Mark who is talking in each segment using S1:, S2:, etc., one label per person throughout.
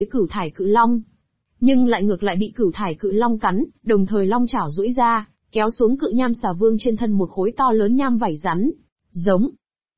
S1: Cửu Thải Cự Long. Nhưng lại ngược lại bị Cửu Thải Cự Long cắn, đồng thời long chảo duỗi ra, kéo xuống Cự Nham Xà Vương trên thân một khối to lớn nham vảy rắn. Giống.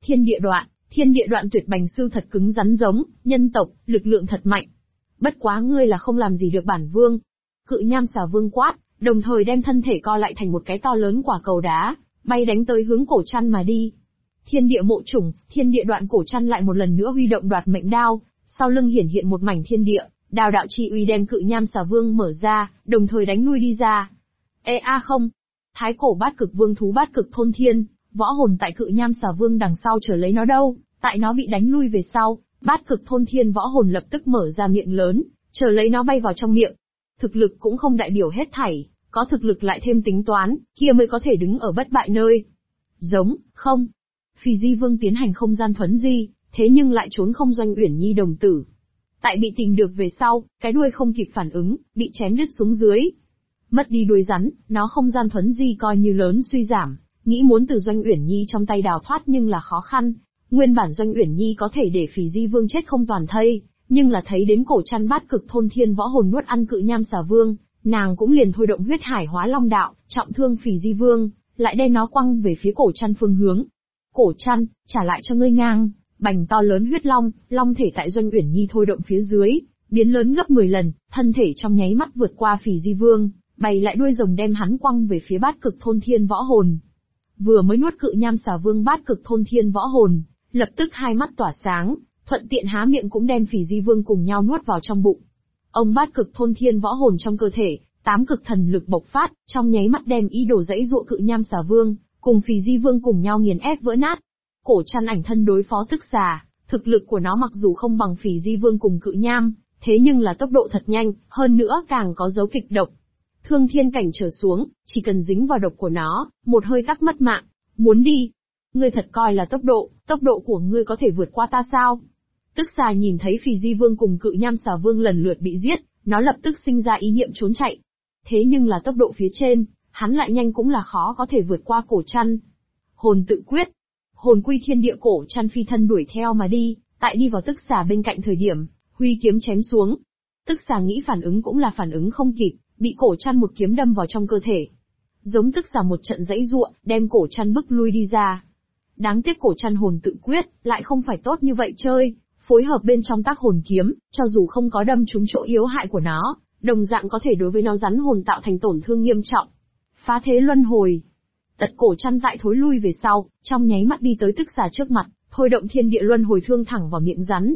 S1: Thiên địa đoạn tuyệt bành sư thật cứng rắn giống, nhân tộc, lực lượng thật mạnh. Bất quá ngươi là không làm gì được bản vương. Cự Nham Xà Vương quát, đồng thời đem thân thể co lại thành một cái to lớn quả cầu đá, bay đánh tới hướng Cổ Trăn mà đi. Thiên địa mộ chủng, thiên địa đoạn Cổ Trăn lại một lần nữa huy động đoạt mệnh đao, sau lưng hiển hiện một mảnh thiên địa, đao đạo chi uy đem Cự Nham Xà Vương mở ra, đồng thời đánh lui đi ra. Không. Thái cổ bát cực vương thú bát cực thôn thiên, võ hồn tại Cự Nham Xà Vương đằng sau chờ lấy nó đâu, tại nó bị đánh lui về sau, bát cực thôn thiên võ hồn lập tức mở ra miệng lớn, chờ lấy nó bay vào trong miệng. Thực lực cũng không đại biểu hết thảy, có thực lực lại thêm tính toán, kia mới có thể đứng ở bất bại nơi. Giống, không. Phì Di Vương tiến hành không gian thuấn di, thế nhưng lại trốn không Doanh Uyển Nhi đồng tử. Tại bị tìm được về sau, cái đuôi không kịp phản ứng, bị chém đứt xuống dưới. Mất đi đuôi rắn, nó không gian thuấn di coi như lớn suy giảm, nghĩ muốn từ Doanh Uyển Nhi trong tay đào thoát nhưng là khó khăn. Nguyên bản Doanh Uyển Nhi có thể để Phì Di Vương chết không toàn thây, nhưng là thấy đến Cổ Trăn bát cực thôn thiên võ hồn nuốt ăn Cự Nham Xà Vương, nàng cũng liền thôi động huyết hải hóa long đạo, trọng thương Phì Di Vương, lại đem nó quăng về phía Cổ Trăn phương hướng. Cổ Trăn, trả lại cho ngươi ngang. Bành to lớn huyết long, long thể tại Doanh Uyển Nhi thôi động phía dưới, biến lớn gấp 10 lần, thân thể trong nháy mắt vượt qua Phì Di Vương, bày lại đuôi rồng đem hắn quăng về phía bát cực thôn thiên võ hồn. Vừa mới nuốt Cự Nham Xà Vương bát cực thôn thiên võ hồn, lập tức hai mắt tỏa sáng, thuận tiện há miệng cũng đem Phì Di Vương cùng nhau nuốt vào trong bụng. Ông bát cực thôn thiên võ hồn trong cơ thể, 8 cực thần lực bộc phát, trong nháy mắt đem ý đồ dãy dụa Cự Nham Xà Vương, cùng Phì Di Vương cùng nhau nghiền ép vỡ nát. Cổ Trăn ảnh thân đối phó tức xà, thực lực của nó mặc dù không bằng Phì Di Vương cùng Cự Nham, thế nhưng là tốc độ thật nhanh, hơn nữa càng có dấu kịch độc. Thương thiên cảnh trở xuống, chỉ cần dính vào độc của nó, một hơi tắc mất mạng. Muốn đi? Ngươi thật coi là tốc độ của ngươi có thể vượt qua ta sao? Tức xà nhìn thấy Phì Di Vương cùng Cự Nham Xà Vương lần lượt bị giết, nó lập tức sinh ra ý niệm trốn chạy. Thế nhưng là tốc độ phía trên, hắn lại nhanh cũng là khó có thể vượt qua Cổ Trăn. Hồn tự quyết. Hồn quy thiên địa Cổ Trăn phi thân đuổi theo mà đi, tại đi vào tức xà bên cạnh thời điểm, huy kiếm chém xuống. Tức xà nghĩ phản ứng cũng là phản ứng không kịp, bị Cổ Trăn một kiếm đâm vào trong cơ thể. Giống tức xà một trận dãy giụa, đem Cổ Trăn bức lui đi ra. Đáng tiếc Cổ Trăn hồn tự quyết, lại không phải tốt như vậy chơi, phối hợp bên trong tác hồn kiếm, cho dù không có đâm trúng chỗ yếu hại của nó, đồng dạng có thể đối với nó rắn hồn tạo thành tổn thương nghiêm trọng. Phá thế luân hồi. Tật Cổ Trăn tại thối lui về sau, trong nháy mắt đi tới tức xà trước mặt, thôi động thiên địa luân hồi thương thẳng vào miệng rắn.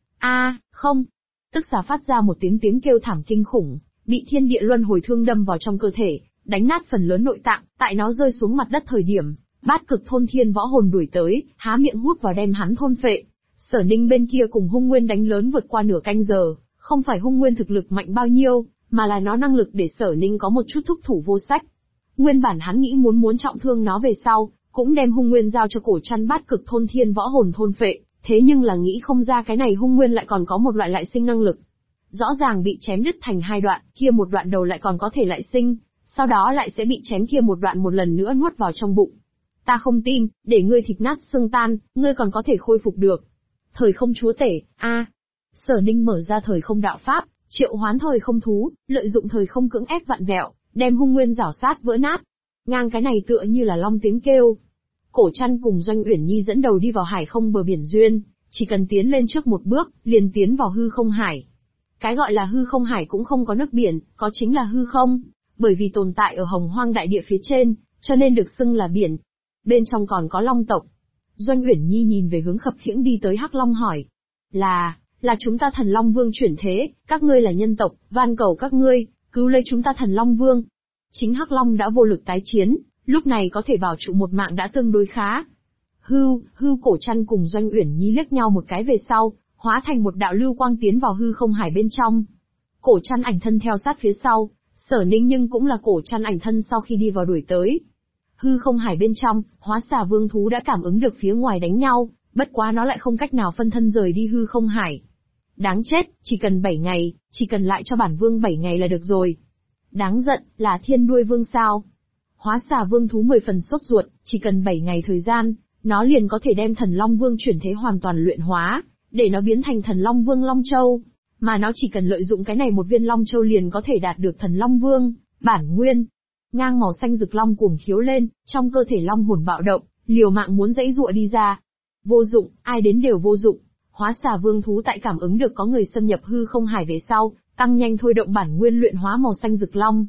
S1: Không! Tức xà phát ra một tiếng kêu thảm kinh khủng, bị thiên địa luân hồi thương đâm vào trong cơ thể, đánh nát phần lớn nội tạng, tại nó rơi xuống mặt đất thời điểm, bát cực thôn thiên võ hồn đuổi tới, há miệng hút vào đem hắn thôn phệ. Sở Ninh bên kia cùng Hung Nguyên đánh lớn vượt qua nửa canh giờ, không phải Hung Nguyên thực lực mạnh bao nhiêu, mà là nó năng lực để Sở Ninh có một chút thúc thủ vô sách. Nguyên bản hắn nghĩ muốn trọng thương nó về sau, cũng đem Hung Nguyên giao cho Cổ Trăn bát cực thôn thiên võ hồn thôn phệ, thế nhưng là nghĩ không ra cái này Hung Nguyên lại còn có một loại lại sinh năng lực. Rõ ràng bị chém đứt thành hai đoạn, kia một đoạn đầu lại còn có thể lại sinh, sau đó lại sẽ bị chém kia một đoạn một lần nữa nuốt vào trong bụng. Ta không tin, để ngươi thịt nát xương tan, ngươi còn có thể khôi phục được. Thời không chúa tể, Sở Ninh mở ra thời không đạo pháp, triệu hoán thời không thú, lợi dụng thời không cưỡng ép vặn vẹo, đem Hung Nguyên rảo sát vỡ nát. Ngang cái này tựa như là long tiếng kêu. Cổ Trăn cùng Doanh Uyển Nhi dẫn đầu đi vào hải không bờ biển duyên, chỉ cần tiến lên trước một bước, liền tiến vào hư không hải. Cái gọi là hư không hải cũng không có nước biển, có chính là hư không, bởi vì tồn tại ở hồng hoang đại địa phía trên, cho nên được xưng là biển. Bên trong còn có long tộc. Doanh Uyển Nhi nhìn về hướng khập khiễng đi tới Hắc Long hỏi. Là chúng ta Thần Long Vương chuyển thế, các ngươi là nhân tộc, van cầu các ngươi, cứu lấy chúng ta Thần Long Vương. Chính Hắc Long đã vô lực tái chiến, lúc này có thể bảo trụ một mạng đã tương đối khá. Cổ Trăn cùng Doanh Uyển Nhi liếc nhau một cái về sau, hóa thành một đạo lưu quang tiến vào hư không hải bên trong. Cổ Trăn ảnh thân theo sát phía sau, Sở Ninh nhưng cũng là Cổ Trăn ảnh thân sau khi đi vào đuổi tới. Hư không hải bên trong, Hóa Xà Vương thú đã cảm ứng được phía ngoài đánh nhau, bất quá nó lại không cách nào phân thân rời đi hư không hải. Đáng chết, chỉ cần 7 ngày, chỉ cần lại cho bản vương 7 ngày là được rồi. Đáng giận, là Thiên Đuôi Vương sao? Hóa Xà Vương thú 10 phần sốt ruột, chỉ cần 7 ngày thời gian, nó liền có thể đem Thần Long Vương chuyển thế hoàn toàn luyện hóa, để nó biến thành Thần Long Vương Long Châu. mà nó chỉ cần lợi dụng cái này một viên Long Châu liền có thể đạt được Thần Long Vương, bản nguyên. Ngang màu xanh rực long cuồng khiếu lên, trong cơ thể long hồn bạo động, liều mạng muốn giãy giụa đi ra. Vô dụng, ai đến đều vô dụng. Hóa xà vương thú tại cảm ứng được có người xâm nhập hư không hải về sau, tăng nhanh thôi động bản nguyên luyện hóa màu xanh rực long.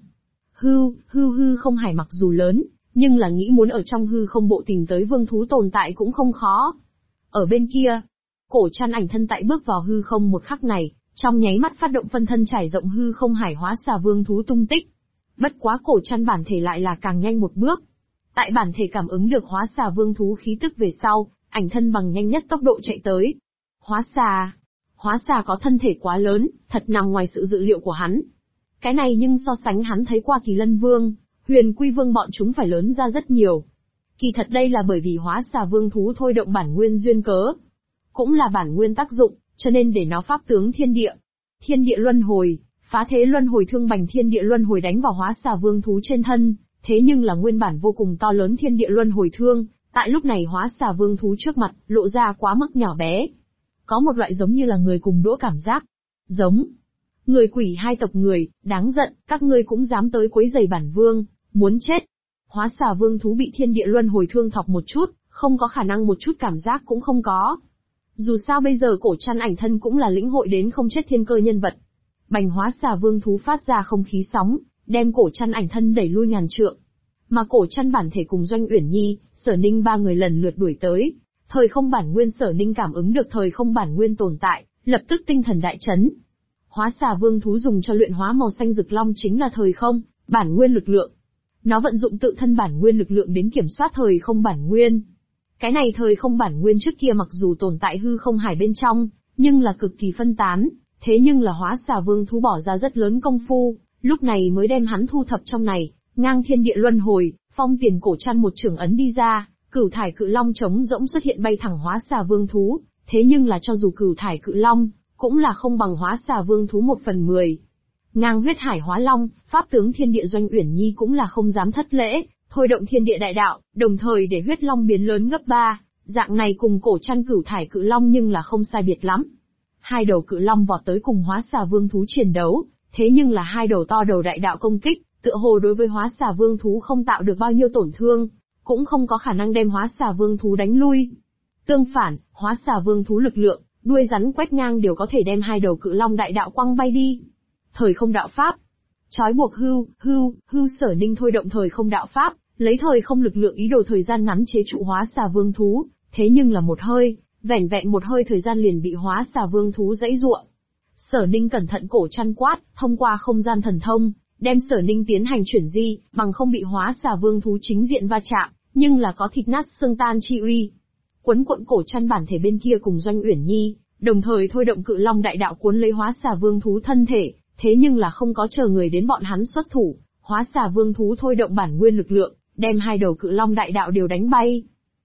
S1: Hư không hải mặc dù lớn, nhưng là nghĩ muốn ở trong hư không bộ tìm tới vương thú tồn tại cũng không khó. Ở bên kia, Cổ Trăn ảnh thân tại bước vào hư không một khắc này, trong nháy mắt phát động phân thân trải rộng hư không hải hóa xà vương thú tung tích. Bất quá Cổ Trăn bản thể lại là càng nhanh một bước. Tại bản thể cảm ứng được hóa xà vương thú khí tức về sau, ảnh thân bằng nhanh nhất tốc độ chạy tới. Hóa xà có thân thể quá lớn, thật nằm ngoài sự dự liệu của hắn. Cái này nhưng so sánh hắn thấy qua Kỳ Lân Vương, Huyền Quy Vương bọn chúng phải lớn ra rất nhiều. Kỳ thật đây là bởi vì hóa xà vương thú thôi động bản nguyên duyên cớ. Cũng là bản nguyên tác dụng, cho nên để nó pháp tướng thiên địa. Thiên địa luân hồi, phá thế luân hồi thương bành thiên địa luân hồi đánh vào hóa xà vương thú trên thân, thế nhưng là nguyên bản vô cùng to lớn thiên địa luân hồi thương, tại lúc này hóa xà vương thú trước mặt, lộ ra quá mức nhỏ bé. Có một loại giống như là người cùng đũa cảm giác. Giống. Người quỷ hai tộc người, đáng giận, các ngươi cũng dám tới quấy rầy bản vương, muốn chết. Hóa xà vương thú bị thiên địa luân hồi thương thọc một chút, không có khả năng một chút cảm giác cũng không có. Dù sao bây giờ Cổ Trăn ảnh thân cũng là lĩnh hội đến không chết thiên cơ nhân vật. Bành hóa xà vương thú phát ra không khí sóng, đem Cổ Trăn ảnh thân đẩy lui ngàn trượng. Mà Cổ Trăn bản thể cùng Doanh Uyển Nhi, Sở Ninh ba người lần lượt đuổi tới. Thời không bản nguyên Sở Ninh cảm ứng được thời không bản nguyên tồn tại, lập tức tinh thần đại chấn. Hóa xà vương thú dùng cho luyện hóa màu xanh rực long chính là thời không, bản nguyên lực lượng. Nó vận dụng tự thân bản nguyên lực lượng đến kiểm soát thời không bản nguyên. Cái này thời không bản nguyên trước kia mặc dù tồn tại hư không hải bên trong, nhưng là cực kỳ phân tán, thế nhưng là hóa xà vương thú bỏ ra rất lớn công phu, lúc này mới đem hắn thu thập trong này, ngang thiên địa luân hồi, Phong Tiền Cổ Trăn một trường ấn đi ra, cửu thải cự long trống rỗng xuất hiện bay thẳng hóa xà vương thú, thế nhưng là cho dù cửu thải cự long, cũng là không bằng hóa xà vương thú 1/10. Ngang huyết hải hóa long, pháp tướng thiên địa Doanh Uyển Nhi cũng là không dám thất lễ, thôi động thiên địa đại đạo, đồng thời để huyết long biến lớn gấp 3, dạng này cùng Cổ Trăn cửu thải cự long nhưng là không sai biệt lắm. Hai đầu cự long vọt tới cùng hóa xà vương thú chiến đấu, thế nhưng là hai đầu to đầu đại đạo công kích, tựa hồ đối với hóa xà vương thú không tạo được bao nhiêu tổn thương, cũng không có khả năng đem hóa xà vương thú đánh lui. Tương phản, hóa xà vương thú lực lượng, đuôi rắn quét ngang đều có thể đem hai đầu cự long đại đạo quăng bay đi. Thời không đạo pháp. Trói buộc hưu Sở Ninh thôi động thời không đạo pháp, lấy thời không lực lượng ý đồ thời gian ngắn chế trụ hóa xà vương thú, thế nhưng là một hơi, vẻn vẹn một hơi thời gian liền bị hóa xà vương thú giãy giụa. Sở Ninh cẩn thận Cổ Trăn quát, thông qua không gian thần thông, đem Sở Ninh tiến hành chuyển di, bằng không bị hóa xà vương thú chính diện va chạm, nhưng là có thịt nát xương tan chi uy. Quấn cuộn Cổ Trăn bản thể bên kia cùng Doanh Uyển Nhi, đồng thời thôi động cự long đại đạo cuốn lấy hóa xà vương thú thân thể, thế nhưng là không có chờ người đến bọn hắn xuất thủ, hóa xà vương thú thôi động bản nguyên lực lượng, đem hai đầu cự long đại đạo đều đánh bay.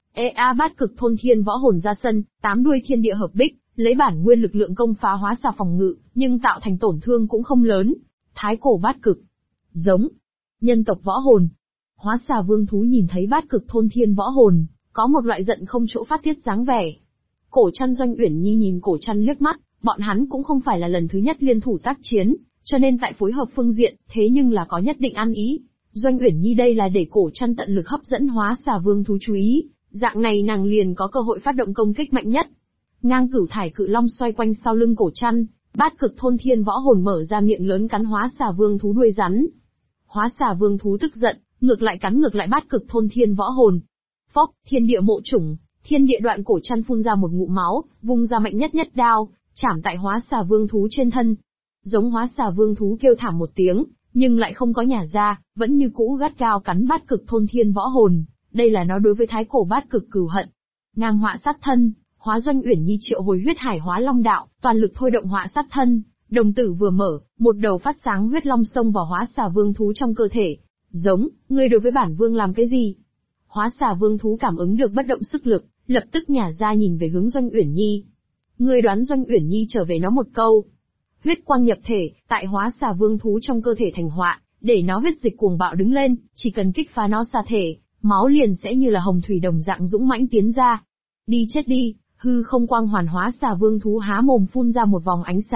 S1: Bát cực thôn thiên võ hồn ra sân, 8 đuôi thiên địa hợp bích, lấy bản nguyên lực lượng công phá hóa xà phòng ngự, nhưng tạo thành tổn thương cũng không lớn. Thái cổ bát cực. Giống. Nhân tộc võ hồn. Hóa xà vương thú nhìn thấy bát cực thôn thiên võ hồn, có một loại giận không chỗ phát tiết dáng vẻ. Cổ Trăn Doanh Uyển Nhi nhìn Cổ Trăn liếc mắt, bọn hắn cũng không phải là lần thứ nhất liên thủ tác chiến, cho nên tại phối hợp phương diện, thế nhưng là có nhất định ăn ý. Doanh Uyển Nhi đây là để Cổ Trăn tận lực hấp dẫn hóa xà vương thú chú ý, dạng này nàng liền có cơ hội phát động công kích mạnh nhất. Ngang cửu thải cự long xoay quanh sau lưng Cổ Trăn, bát cực thôn thiên võ hồn mở ra miệng lớn cắn hóa xà vương thú đuôi rắn. Hóa xà vương thú tức giận, ngược lại cắn ngược lại bát cực thôn thiên võ hồn. Phốc, thiên địa mộ chủng, thiên địa đoạn Cổ Trăn phun ra một ngụm máu, vung ra mạnh nhất nhất đao, chảm tại hóa xà vương thú trên thân. Giống hóa xà vương thú kêu thảm một tiếng, nhưng lại không có nhả ra, vẫn như cũ gắt gao cắn bát cực thôn thiên võ hồn. Đây là nó đối với thái cổ bát cực cừu hận. Ngang họa sát thân, hóa Doanh Uyển Nhi triệu hồi huyết hải hóa long đạo, toàn lực thôi động họa sát thân, đồng tử vừa mở, một đầu phát sáng huyết long xông vào hóa xà vương thú trong cơ thể. Giống, ngươi đối với bản vương làm cái gì? Hóa xà vương thú cảm ứng được bất động sức lực, lập tức nhả ra nhìn về hướng Doanh Uyển Nhi. Ngươi đoán Doanh Uyển Nhi trở về nó một câu. Huyết quang nhập thể, tại hóa xà vương thú trong cơ thể thành họa, để nó huyết dịch cuồng bạo đứng lên, chỉ cần kích phá nó xà thể, máu liền sẽ như là hồng thủy đồng dạng dũng mãnh tiến ra. Đi chết đi, hư không quang hoàn hóa xà vương thú há mồm phun ra một vòng ánh sáng,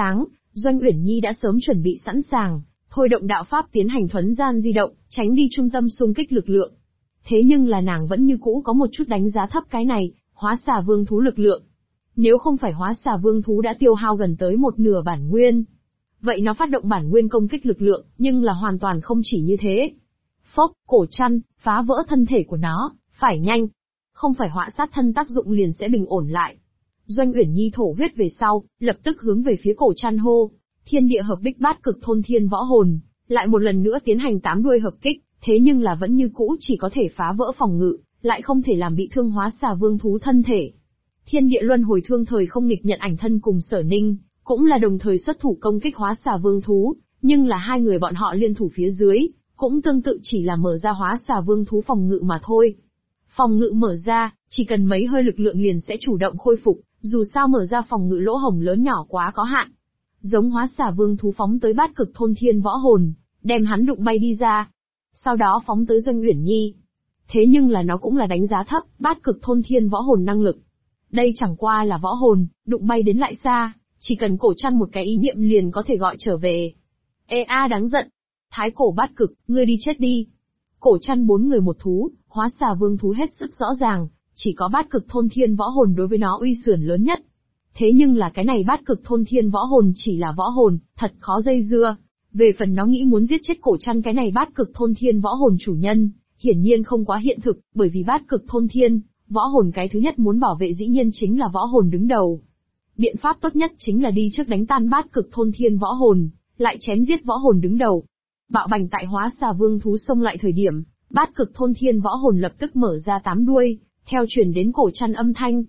S1: Doanh Uyển Nhi đã sớm chuẩn bị sẵn sàng, thôi động đạo pháp tiến hành thuấn gian di động, tránh đi trung tâm xung kích lực lượng. Thế nhưng là nàng vẫn như cũ có một chút đánh giá thấp cái này, hóa xà vương thú lực lượng. Nếu không phải hóa xà vương thú đã tiêu hao gần tới một nửa bản nguyên, vậy nó phát động bản nguyên công kích lực lượng, nhưng là hoàn toàn không chỉ như thế. Phốc, cổ chăn, phá vỡ thân thể của nó, phải nhanh. Không phải họa sát thân tác dụng liền sẽ bình ổn lại. Doanh Uyển Nhi thổ huyết về sau, lập tức hướng về phía cổ chăn hô. Thiên địa hợp bích bát cực thôn thiên võ hồn, lại một lần nữa tiến hành 8 đuôi hợp kích, thế nhưng là vẫn như cũ chỉ có thể phá vỡ phòng ngự, lại không thể làm bị thương hóa xà vương thú thân thể. Thiên địa luân hồi thương thời không nghịch nhận ảnh thân cùng Sở Ninh, cũng là đồng thời xuất thủ công kích hóa xà vương thú, nhưng là hai người bọn họ liên thủ phía dưới, cũng tương tự chỉ là mở ra hóa xà vương thú phòng ngự mà thôi. Phòng ngự mở ra, chỉ cần mấy hơi lực lượng liền sẽ chủ động khôi phục, dù sao mở ra phòng ngự lỗ hổng lớn nhỏ quá có hạn. Giống hóa xà vương thú phóng tới bát cực thôn thiên võ hồn, đem hắn đụng bay đi ra. Sau đó phóng tới Doanh Uyển Nhi. Thế nhưng là nó cũng là đánh giá thấp bát cực thôn thiên võ hồn năng lực. Đây chẳng qua là võ hồn, đụng bay đến lại xa, chỉ cần cổ chăn một cái ý niệm liền có thể gọi trở về. Ê a đáng giận. Thái cổ bát cực, ngươi đi chết đi. Cổ chăn 4 người một thú, hóa xà vương thú hết sức rõ ràng, chỉ có bát cực thôn thiên võ hồn đối với nó uy sườn lớn nhất. Thế nhưng là cái này bát cực thôn thiên võ hồn chỉ là võ hồn, thật khó dây dưa. Về phần nó nghĩ muốn giết chết cổ chăn cái này bát cực thôn thiên võ hồn chủ nhân, hiển nhiên không quá hiện thực, bởi vì bát cực thôn thiên, võ hồn cái thứ nhất muốn bảo vệ dĩ nhiên chính là võ hồn đứng đầu. Biện pháp tốt nhất chính là đi trước đánh tan bát cực thôn thiên võ hồn, lại chém giết võ hồn đứng đầu. Bạo bành tại hóa xà vương thú xông lại thời điểm, bát cực thôn thiên võ hồn lập tức mở ra 8 đuôi, theo truyền đến cổ chăn âm thanh.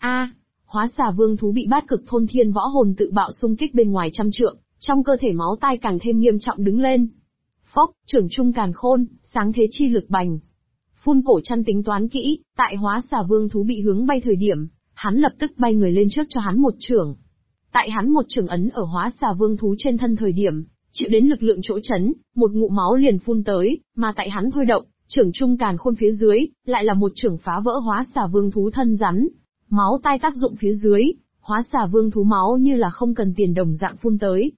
S1: Hóa xà vương thú bị bát cực thôn thiên võ hồn tự bạo xung kích bên ngoài trăm trượng, trong cơ thể máu tai càng thêm nghiêm trọng đứng lên. Phốc, trưởng trung càn khôn, sáng thế chi lực bành. Phun cổ chăn tính toán kỹ, tại hóa xà vương thú bị hướng bay thời điểm, hắn lập tức bay người lên trước cho hắn một chưởng. Tại hắn một chưởng ấn ở hóa xà vương thú trên thân thời điểm, chịu đến lực lượng chỗ chấn, một ngụm máu liền phun tới, mà tại hắn thôi động, trưởng trung càn khôn phía dưới, lại là một chưởng phá vỡ hóa xà vương thú thân rắn. Máu tai tác dụng phía dưới, hóa xà vương thú máu như là không cần tiền đồng dạng phun tới.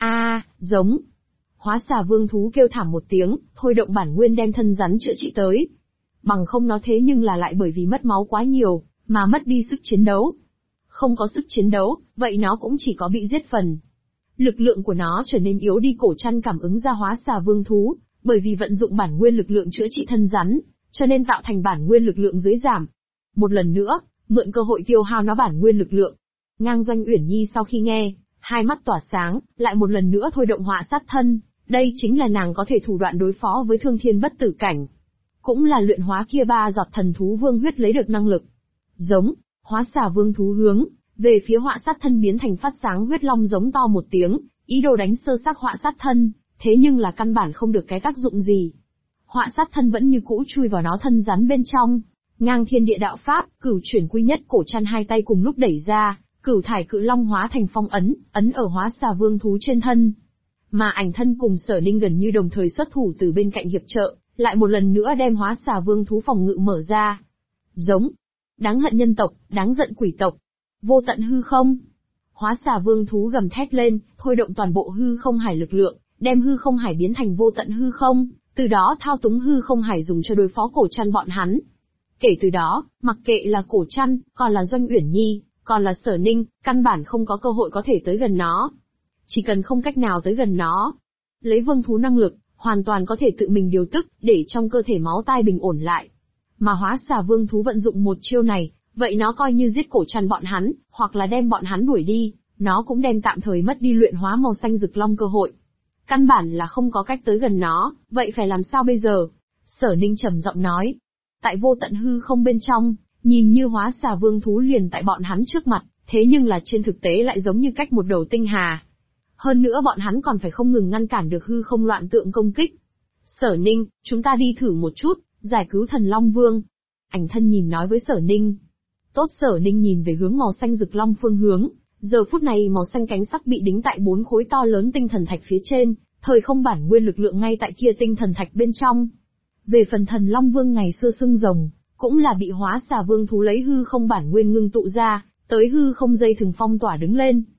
S1: Giống. Hóa xà vương thú kêu thảm một tiếng, thôi động bản nguyên đem thân rắn chữa trị tới. Bằng không nó thế nhưng là lại bởi vì mất máu quá nhiều, mà mất đi sức chiến đấu. Không có sức chiến đấu, vậy nó cũng chỉ có bị giết phần. Lực lượng của nó trở nên yếu đi, cổ chăn cảm ứng ra hóa xà vương thú, bởi vì vận dụng bản nguyên lực lượng chữa trị thân rắn, cho nên tạo thành bản nguyên lực lượng dưới giảm. Một lần nữa, mượn cơ hội tiêu hao nó bản nguyên lực lượng. Ngang Doanh Uyển Nhi sau khi nghe, hai mắt tỏa sáng, lại một lần nữa thôi động họa sát thân, đây chính là nàng có thể thủ đoạn đối phó với thương thiên bất tử cảnh. Cũng là luyện hóa kia 3 giọt thần thú vương huyết lấy được năng lực. Giống, hóa xà vương thú hướng về phía họa sát thân biến thành phát sáng huyết long giống to một tiếng, ý đồ đánh sơ xác họa sát thân, thế nhưng là căn bản không được cái tác dụng gì. Họa sát thân vẫn như cũ chui vào nó thân rắn bên trong. Ngang thiên địa đạo pháp, cửu chuyển quy nhất, cổ chăn hai tay cùng lúc đẩy ra, cửu thải cự long hóa thành phong ấn, ấn ở hóa xà vương thú trên thân. Mà ảnh thân cùng Sở Ninh gần như đồng thời xuất thủ từ bên cạnh hiệp trợ, lại một lần nữa đem hóa xà vương thú phòng ngự mở ra. Giống. Đáng hận nhân tộc, đáng giận quỷ tộc. Vô tận hư không. Hóa xà vương thú gầm thét lên, thôi động toàn bộ hư không hải lực lượng, đem hư không hải biến thành vô tận hư không, từ đó thao túng hư không hải dùng cho đối phó cổ chăn bọn hắn. Kể từ đó, mặc kệ là cổ chăn, còn là Doanh Uyển Nhi, còn là Sở Ninh, căn bản không có cơ hội có thể tới gần nó. Chỉ cần không cách nào tới gần nó, lấy vương thú năng lực, hoàn toàn có thể tự mình điều tức, để trong cơ thể máu tai bình ổn lại. Mà hóa xà vương thú vận dụng một chiêu này, vậy nó coi như giết cổ chăn bọn hắn, hoặc là đem bọn hắn đuổi đi, nó cũng đem tạm thời mất đi luyện hóa màu xanh rực long cơ hội. Căn bản là không có cách tới gần nó, vậy phải làm sao bây giờ? Sở Ninh trầm giọng nói. Tại vô tận hư không bên trong, nhìn như hóa xà vương thú liền tại bọn hắn trước mặt, thế nhưng là trên thực tế lại giống như cách một đầu tinh hà. Hơn nữa bọn hắn còn phải không ngừng ngăn cản được hư không loạn tượng công kích. Sở Ninh, chúng ta đi thử một chút, giải cứu thần Long Vương. Ảnh thân nhìn nói với Sở Ninh. Tốt. Sở Ninh nhìn về hướng màu xanh rực long phương hướng, giờ phút này màu xanh cánh sắc bị đính tại 4 khối to lớn tinh thần thạch phía trên, thời không bản nguyên lực lượng ngay tại kia tinh thần thạch bên trong. Về phần thần Long Vương ngày xưa xưng rồng, cũng là bị hóa xà vương thú lấy hư không bản nguyên ngưng tụ ra, tới hư không dây thừng phong tỏa đứng lên.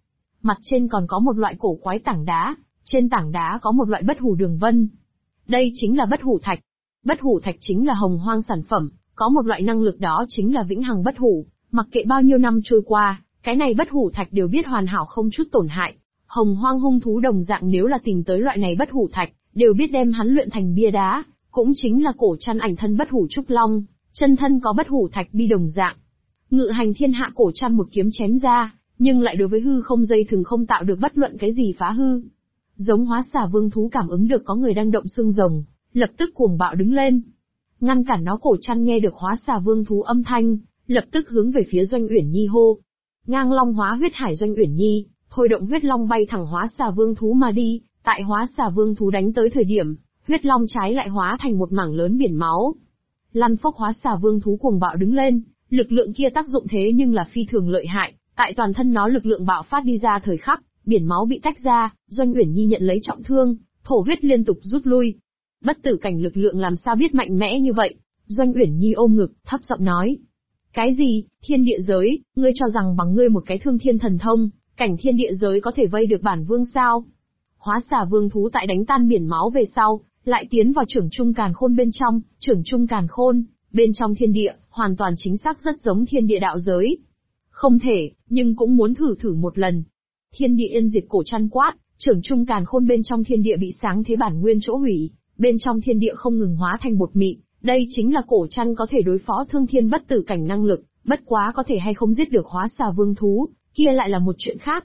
S1: Mặt trên còn có một loại cổ quái tảng đá, trên tảng đá có một loại bất hủ đường vân. Đây chính là bất hủ thạch. Bất hủ thạch chính là hồng hoang sản phẩm, có một loại năng lực đó chính là vĩnh hằng bất hủ, mặc kệ bao nhiêu năm trôi qua, cái này bất hủ thạch đều biết hoàn hảo không chút tổn hại. Hồng hoang hung thú đồng dạng nếu là tìm tới loại này bất hủ thạch, đều biết đem hắn luyện thành bia đá, cũng chính là cổ chăn ảnh thân bất hủ trúc long, chân thân có bất hủ thạch bi đồng dạng. Ngự hành thiên hạ cổ chăn một kiếm chém ra, nhưng lại đối với hư không dây thường không tạo được bất luận cái gì phá hư. Giống hóa xà vương thú cảm ứng được có người đang động xương rồng, lập tức cuồng bạo đứng lên. Ngăn cản nó cổ chăn nghe được hóa xà vương thú âm thanh, lập tức hướng về phía Doanh Uyển Nhi hô. Ngang long hóa huyết hải Doanh Uyển Nhi, thôi động huyết long bay thẳng hóa xà vương thú mà đi, tại hóa xà vương thú đánh tới thời điểm, huyết long trái lại hóa thành một mảng lớn biển máu. Lăn phốc hóa xà vương thú cuồng bạo đứng lên, lực lượng kia tác dụng thế nhưng là phi thường lợi hại, tại toàn thân nó lực lượng bạo phát đi ra thời khắc, biển máu bị tách ra, Doanh Uyển Nhi nhận lấy trọng thương, thổ huyết liên tục rút lui. Bất tử cảnh lực lượng làm sao biết mạnh mẽ như vậy? Doanh Uyển Nhi ôm ngực, thấp giọng nói. Cái gì, thiên địa giới, ngươi cho rằng bằng ngươi một cái thương thiên thần thông, cảnh thiên địa giới có thể vây được bản vương sao? Hóa xà vương thú tại đánh tan biển máu về sau, lại tiến vào trưởng trung càn khôn bên trong, trưởng trung càn khôn, bên trong thiên địa, hoàn toàn chính xác rất giống thiên địa đạo giới. Không thể, nhưng cũng muốn thử một lần. Thiên địa yên diệt cổ chăn quát, trưởng trung càn khôn bên trong thiên địa bị sáng thế bản nguyên chỗ hủy, bên trong thiên địa không ngừng hóa thành bột mịn, đây chính là cổ chăn có thể đối phó thương thiên bất tử cảnh năng lực, bất quá có thể hay không giết được hóa xà vương thú, kia lại là một chuyện khác.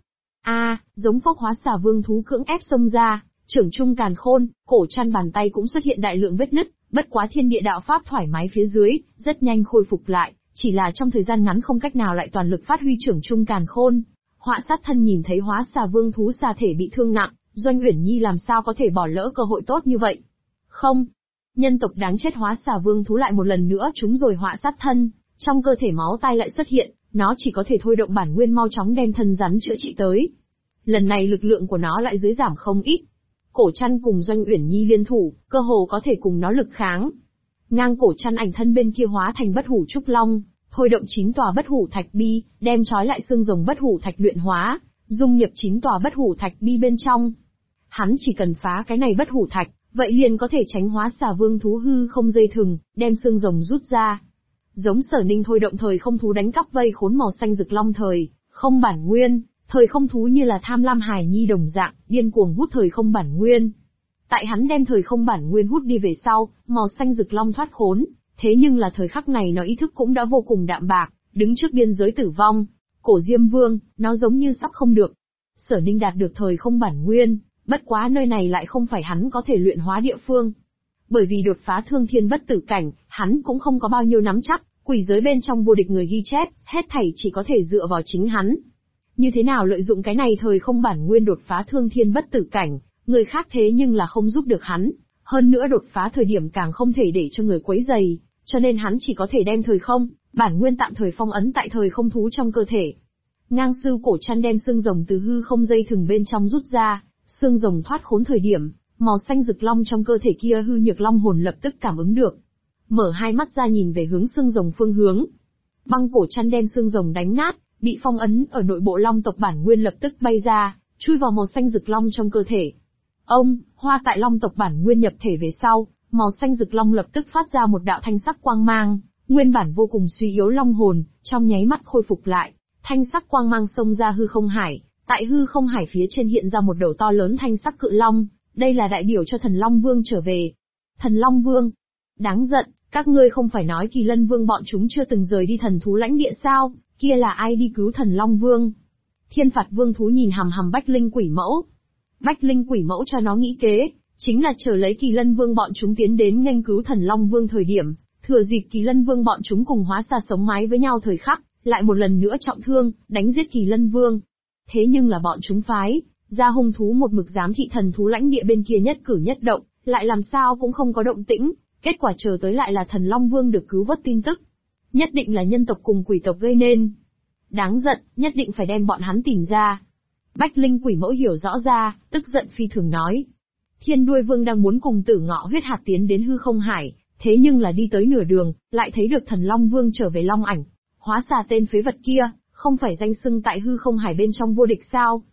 S1: Giống phốc hóa xà vương thú cưỡng ép xông ra, trưởng trung càn khôn, cổ chăn bàn tay cũng xuất hiện đại lượng vết nứt, bất quá thiên địa đạo pháp thoải mái phía dưới, rất nhanh khôi phục lại, chỉ là trong thời gian ngắn không cách nào lại toàn lực phát huy trưởng trung càn khôn. Họa sát thân nhìn thấy hóa xà vương thú xà thể bị thương nặng, Doanh Uyển Nhi làm sao có thể bỏ lỡ cơ hội tốt như vậy? Không, nhân tộc đáng chết hóa xà vương thú lại một lần nữa trúng rồi họa sát thân, trong cơ thể máu tai lại xuất hiện, nó chỉ có thể thôi động bản nguyên mau chóng đem thân rắn chữa trị tới. Lần này lực lượng của nó lại dưới giảm không ít. Cổ chăn cùng Doanh Uyển Nhi liên thủ, cơ hồ có thể cùng nó lực kháng. Ngang cổ chăn ảnh thân bên kia hóa thành bất hủ trúc long, thôi động 9 tòa bất hủ thạch bi, đem trói lại xương rồng bất hủ thạch luyện hóa, dung nhập 9 tòa bất hủ thạch bi bên trong. Hắn chỉ cần phá cái này bất hủ thạch, vậy liền có thể tránh hóa xà vương thú hư không dây thừng, đem xương rồng rút ra. Giống Sở Ninh thôi động thời không thú đánh cắp vây khốn màu xanh rực long thời không bản nguyên, thời không thú như là tham lam hài nhi đồng dạng, điên cuồng hút thời không bản nguyên. Tại hắn đem thời không bản nguyên hút đi về sau, màu xanh rực long thoát khốn, thế nhưng là thời khắc này nó ý thức cũng đã vô cùng đạm bạc, đứng trước biên giới tử vong. Cổ Diêm Vương, nó giống như sắp không được. Sở Ninh đạt được thời không bản nguyên, bất quá nơi này lại không phải hắn có thể luyện hóa địa phương. Bởi vì đột phá thương thiên bất tử cảnh, hắn cũng không có bao nhiêu nắm chắc, quỷ giới bên trong vô địch người ghi chép, hết thảy chỉ có thể dựa vào chính hắn. Như thế nào lợi dụng cái này thời không bản nguyên đột phá thương thiên bất tử cảnh, người khác thế nhưng là không giúp được hắn, hơn nữa đột phá thời điểm càng không thể để cho người quấy rầy, cho nên hắn chỉ có thể đem thời không bản nguyên tạm thời phong ấn tại thời không thú trong cơ thể. Ngang sư cổ chăn đem xương rồng từ hư không dây thừng bên trong rút ra, xương rồng thoát khốn thời điểm, màu xanh rực long trong cơ thể kia hư nhược long hồn lập tức cảm ứng được, mở hai mắt ra nhìn về hướng xương rồng phương hướng. Băng cổ chăn đem xương rồng đánh nát, bị phong ấn ở nội bộ long tộc bản nguyên lập tức bay ra, chui vào màu xanh rực long trong cơ thể. Hoa tại long tộc bản nguyên nhập thể về sau, màu xanh rực long lập tức phát ra một đạo thanh sắc quang mang, nguyên bản vô cùng suy yếu long hồn, trong nháy mắt khôi phục lại, thanh sắc quang mang xông ra hư không hải, tại hư không hải phía trên hiện ra một đầu to lớn thanh sắc cự long, đây là đại biểu cho Thần Long Vương trở về. Thần Long Vương, đáng giận, các ngươi không phải nói Kỳ Lân Vương bọn chúng chưa từng rời đi thần thú lãnh địa sao, kia là ai đi cứu Thần Long Vương? Thiên Phạt Vương thú nhìn hằm hằm Bách Linh Quỷ Mẫu. Bách Linh Quỷ Mẫu cho nó nghĩ kế, chính là chờ lấy Kỳ Lân Vương bọn chúng tiến đến nghênh cứu Thần Long Vương thời điểm, thừa dịp Kỳ Lân Vương bọn chúng cùng hóa xà sống mái với nhau thời khắc, lại một lần nữa trọng thương, đánh giết Kỳ Lân Vương. Thế nhưng là bọn chúng phái ra hung thú một mực giám thị thần thú lãnh địa bên kia nhất cử nhất động, lại làm sao cũng không có động tĩnh, kết quả chờ tới lại là Thần Long Vương được cứu vớt tin tức. Nhất định là nhân tộc cùng quỷ tộc gây nên. Đáng giận, nhất định phải đem bọn hắn tìm ra. Bách Linh Quỷ Mẫu hiểu rõ ra, tức giận phi thường nói. Thiên Đuôi Vương đang muốn cùng Tử Ngọ Huyết Hạt tiến đến hư không hải, thế nhưng là đi tới nửa đường, lại thấy được Thần Long Vương trở về Long Ảnh. Hóa xà tên phế vật kia, không phải danh xưng tại hư không hải bên trong vô địch sao?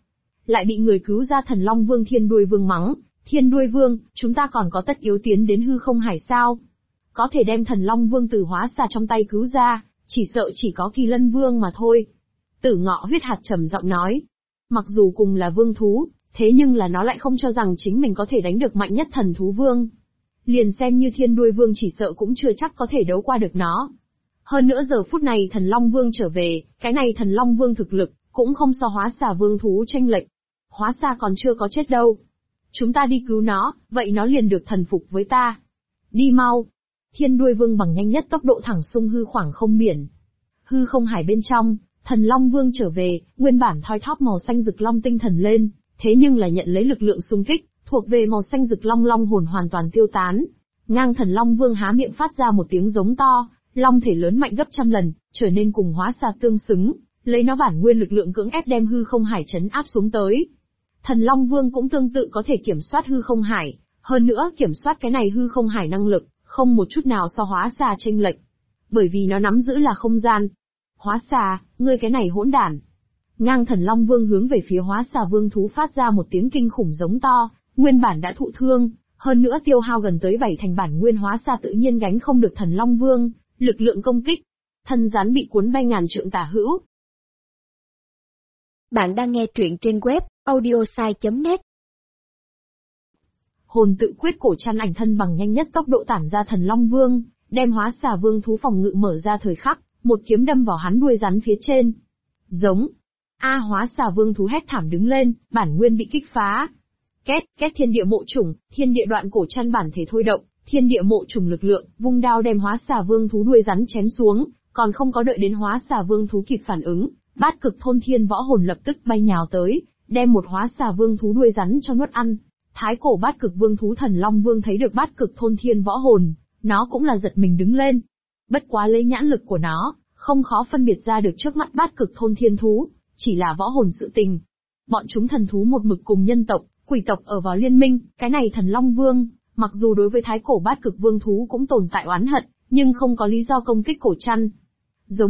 S1: lại bị người cứu ra Thần Long Vương Thiên Đuôi Vương mắng, Thiên Đuôi Vương, chúng ta còn có tất yếu tiến đến hư không hải sao? Có thể đem Thần Long Vương từ hóa xà trong tay cứu ra, chỉ sợ chỉ có Kỳ Lân Vương mà thôi. Tử Ngọ Huyết Hạt trầm giọng nói, mặc dù cùng là vương thú, thế nhưng là nó lại không cho rằng chính mình có thể đánh được mạnh nhất thần thú vương. Liền xem như Thiên Đuôi Vương chỉ sợ cũng chưa chắc có thể đấu qua được nó. Hơn nữa giờ phút này Thần Long Vương trở về, cái này Thần Long Vương thực lực, cũng không so hóa xà vương thú tranh lệch. Hóa xà còn chưa có chết đâu. Chúng ta đi cứu nó, vậy nó liền được thần phục với ta. Đi mau. Thiên Đuôi Vương bằng nhanh nhất tốc độ thẳng xung hư khoảng không biển. Hư không hải bên trong, Thần Long Vương trở về, nguyên bản thoi thóp màu xanh rực long tinh thần lên, thế nhưng là nhận lấy lực lượng xung kích, thuộc về màu xanh rực long long hồn hoàn toàn tiêu tán. Ngang Thần Long Vương há miệng phát ra một tiếng giống to, long thể lớn mạnh gấp trăm lần, trở nên cùng hóa xà tương xứng, lấy nó bản nguyên lực lượng cưỡng ép đem hư không hải trấn áp xuống tới. Thần Long Vương cũng tương tự có thể kiểm soát hư không hải, hơn nữa kiểm soát cái này hư không hải năng lực, không một chút nào so hóa xà chênh lệch, bởi vì nó nắm giữ là không gian. Hóa xà, ngươi cái này hỗn đản. Ngang Thần Long Vương hướng về phía hóa xà vương thú phát ra một tiếng kinh khủng giống to, nguyên bản đã thụ thương, hơn nữa tiêu hao gần tới 7 thành bản nguyên hóa xà tự nhiên gánh không được Thần Long Vương, lực lượng công kích. Thân rắn bị cuốn bay ngàn trượng tả hữu.
S2: Bạn đang nghe truyện trên web audiosai.net.
S1: Hồn tự quyết cổ chăn ảnh thân bằng nhanh nhất tốc độ tản ra Thần Long Vương, đem hóa xà vương thú phòng ngự mở ra thời khắc, một kiếm đâm vào hắn đuôi rắn phía trên. Giống. Hóa xà vương thú hét thảm đứng lên, bản nguyên bị kích phá. Két, két thiên địa mộ trùng, thiên địa đoạn cổ chăn bản thể thôi động, thiên địa mộ trùng lực lượng, vung đao đem hóa xà vương thú đuôi rắn chém xuống, còn không có đợi đến hóa xà vương thú kịp phản ứng, Bát Cực Thôn Thiên Võ Hồn lập tức bay nhào tới, đem một hóa xà vương thú đuôi rắn cho nuốt ăn. Thái cổ Bát Cực Vương thú Thần Long Vương thấy được Bát Cực Thôn Thiên Võ Hồn, nó cũng là giật mình đứng lên. Bất quá lấy nhãn lực của nó, không khó phân biệt ra được trước mắt Bát Cực Thôn Thiên thú, chỉ là võ hồn sự tình. Bọn chúng thần thú một mực cùng nhân tộc, quỷ tộc ở vào liên minh, cái này Thần Long Vương, mặc dù đối với Thái cổ Bát Cực Vương thú cũng tồn tại oán hận, nhưng không có lý do công kích cổ chăn.